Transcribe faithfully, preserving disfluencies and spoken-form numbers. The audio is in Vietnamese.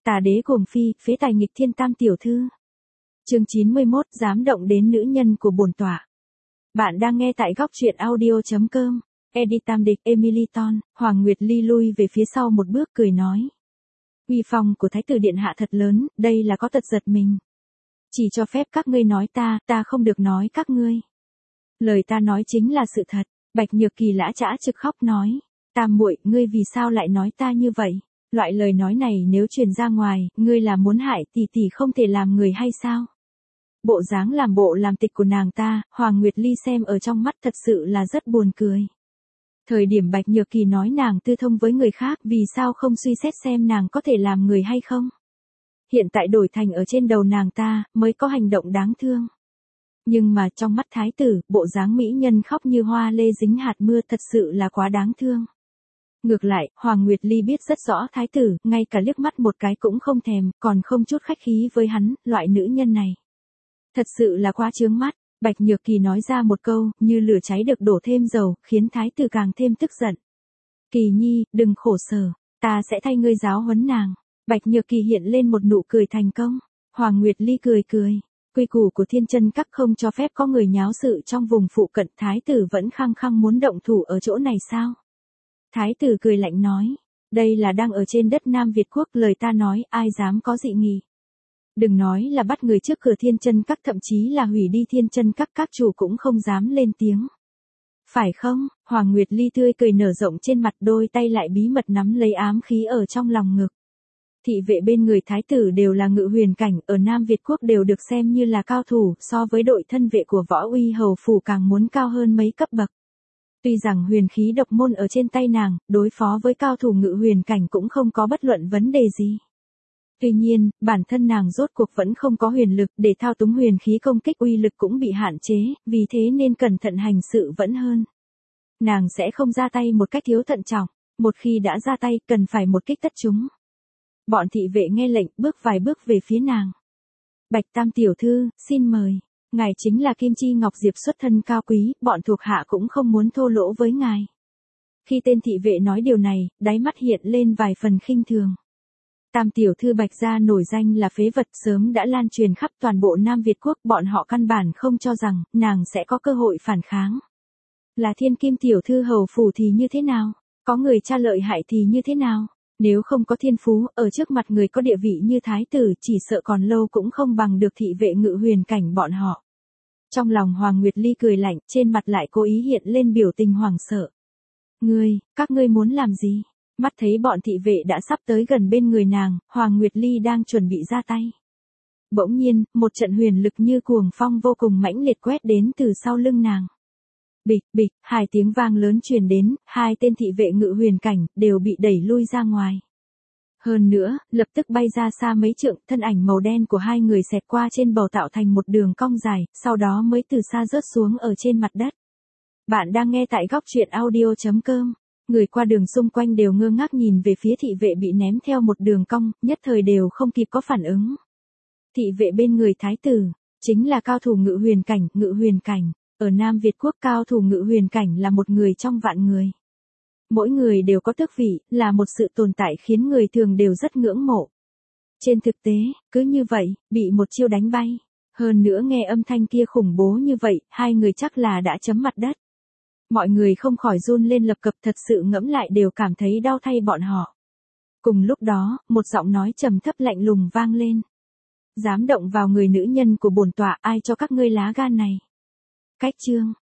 Tà đế cuồng phi, phế tài nghịch thiên tam tiểu thư. Chương chín mươi mốt, dám động đến nữ nhân của bổn tọa. Bạn đang nghe tại góc truyện audio chấm com. Edit tam địch Emily Ton, Hoàng Nguyệt Ly lui về phía sau một bước cười nói. Uy phong của thái tử điện hạ thật lớn, đây là có tật giật mình. Chỉ cho phép các ngươi nói ta, ta không được nói các ngươi. Lời ta nói chính là sự thật. Bạch Nhược Kỳ lã chã trực khóc nói. Tam muội, ngươi vì sao lại nói ta như vậy? Loại lời nói này nếu truyền ra ngoài, ngươi là muốn hại tỷ tỷ không thể làm người hay sao? Bộ dáng làm bộ làm tịch của nàng ta, Hoàng Nguyệt Ly xem ở trong mắt thật sự là rất buồn cười. Thời điểm Bạch Nhược Kỳ nói nàng tư thông với người khác, vì sao không suy xét xem nàng có thể làm người hay không? Hiện tại đổi thành ở trên đầu nàng ta, mới có hành động đáng thương. Nhưng mà trong mắt thái tử, bộ dáng mỹ nhân khóc như hoa lê dính hạt mưa thật sự là quá đáng thương. Ngược lại, Hoàng Nguyệt Ly biết rất rõ thái tử, ngay cả liếc mắt một cái cũng không thèm, còn không chút khách khí với hắn, loại nữ nhân này. Thật sự là quá chướng mắt. Bạch Nhược Kỳ nói ra một câu, như lửa cháy được đổ thêm dầu, khiến thái tử càng thêm tức giận. Kỳ nhi, đừng khổ sở, ta sẽ thay ngươi giáo huấn nàng. Bạch Nhược Kỳ hiện lên một nụ cười thành công. Hoàng Nguyệt Ly cười cười. Quy củ của Thiên Chân Các không cho phép có người nháo sự trong vùng phụ cận, thái tử vẫn khăng khăng muốn động thủ ở chỗ này sao? Thái tử cười lạnh nói, đây là đang ở trên đất Nam Việt Quốc, lời ta nói ai dám có dị nghị. Đừng nói là bắt người trước cửa Thiên Chân Các, thậm chí là hủy đi Thiên Chân Các, các chủ cũng không dám lên tiếng. Phải không? Hoàng Nguyệt Ly tươi cười nở rộng trên mặt, đôi tay lại bí mật nắm lấy ám khí ở trong lòng ngực. Thị vệ bên người thái tử đều là ngự huyền cảnh, ở Nam Việt Quốc đều được xem như là cao thủ, so với đội thân vệ của Võ Uy hầu phủ càng muốn cao hơn mấy cấp bậc. Tuy rằng huyền khí độc môn ở trên tay nàng, đối phó với cao thủ ngự huyền cảnh cũng không có bất luận vấn đề gì. Tuy nhiên, bản thân nàng rốt cuộc vẫn không có huyền lực, để thao túng huyền khí công kích uy lực cũng bị hạn chế, vì thế nên cẩn thận hành sự vẫn hơn. Nàng sẽ không ra tay một cách thiếu thận trọng, một khi đã ra tay cần phải một kích tất chúng. Bọn thị vệ nghe lệnh, bước vài bước về phía nàng. Bạch Tam tiểu thư, xin mời. Ngài chính là Kim Chi Ngọc Diệp xuất thân cao quý, bọn thuộc hạ cũng không muốn thô lỗ với ngài. Khi tên thị vệ nói điều này, đáy mắt hiện lên vài phần khinh thường. Tam tiểu thư Bạch gia nổi danh là phế vật, sớm đã lan truyền khắp toàn bộ Nam Việt Quốc, bọn họ căn bản không cho rằng nàng sẽ có cơ hội phản kháng. Là Thiên Kim tiểu thư hầu phủ thì như thế nào? Có người cha lợi hại thì như thế nào? Nếu không có thiên phú, ở trước mặt người có địa vị như thái tử, chỉ sợ còn lâu cũng không bằng được thị vệ ngự huyền cảnh bọn họ. Trong lòng Hoàng Nguyệt Ly cười lạnh, trên mặt lại cố ý hiện lên biểu tình hoảng sợ. Ngươi, các ngươi muốn làm gì? Mắt thấy bọn thị vệ đã sắp tới gần bên người nàng, Hoàng Nguyệt Ly đang chuẩn bị ra tay. Bỗng nhiên, một trận huyền lực như cuồng phong vô cùng mãnh liệt quét đến từ sau lưng nàng. Bịch, bịch, hai tiếng vang lớn truyền đến, hai tên thị vệ ngự huyền cảnh, đều bị đẩy lui ra ngoài. Hơn nữa, lập tức bay ra xa mấy trượng, thân ảnh màu đen của hai người xẹt qua trên bầu tạo thành một đường cong dài, sau đó mới từ xa rớt xuống ở trên mặt đất. Bạn đang nghe tại góc truyện audio chấm com. Người qua đường xung quanh đều ngơ ngác nhìn về phía thị vệ bị ném theo một đường cong, nhất thời đều không kịp có phản ứng. Thị vệ bên người thái tử, chính là cao thủ ngự huyền cảnh, ngự huyền cảnh. Ở Nam Việt Quốc, cao thủ ngự huyền cảnh là một người trong vạn người. Mỗi người đều có tước vị, là một sự tồn tại khiến người thường đều rất ngưỡng mộ. Trên thực tế, cứ như vậy, bị một chiêu đánh bay. Hơn nữa nghe âm thanh kia khủng bố như vậy, hai người chắc là đã chấm mặt đất. Mọi người không khỏi run lên lập cập, thật sự ngẫm lại đều cảm thấy đau thay bọn họ. Cùng lúc đó, một giọng nói trầm thấp lạnh lùng vang lên. Dám động vào người nữ nhân của bổn tọa, ai cho các ngươi lá gan này? Cách chương.